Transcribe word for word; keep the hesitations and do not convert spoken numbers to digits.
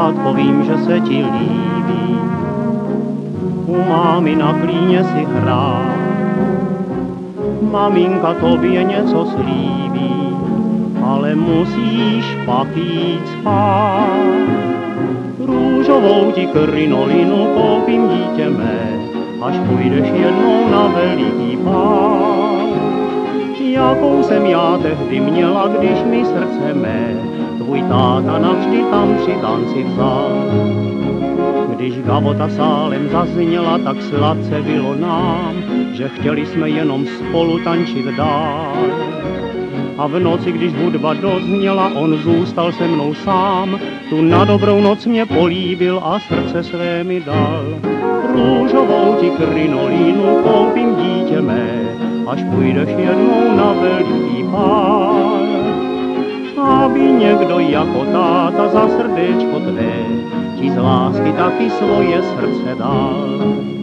rád povím, že se ti líbí. U mámy na klíně si hrá, maminka tobě něco slíbí, ale musíš pak jít spát. Růžovou ti krinolinu koupím, dítě mé, až půjdeš jednou na veliký pár. Jakou jsem já tehdy měla, když mi srdce mé tvůj táta navždy tam při tanci vzal. Když gavota sálem zazněla, tak sladce bylo nám, že chtěli jsme jenom spolu tančit dál. A v noci, když hudba dozněla, on zůstal se mnou sám, tu na dobrou noc mě políbil a srdce své mi dal. Růžovou ti krinolínu koupím, dítě mé, až půjdeš jednou na veliký pár. Aby někdo jako táta za srdéčko tvé ti z lásky taky svoje srdce dal.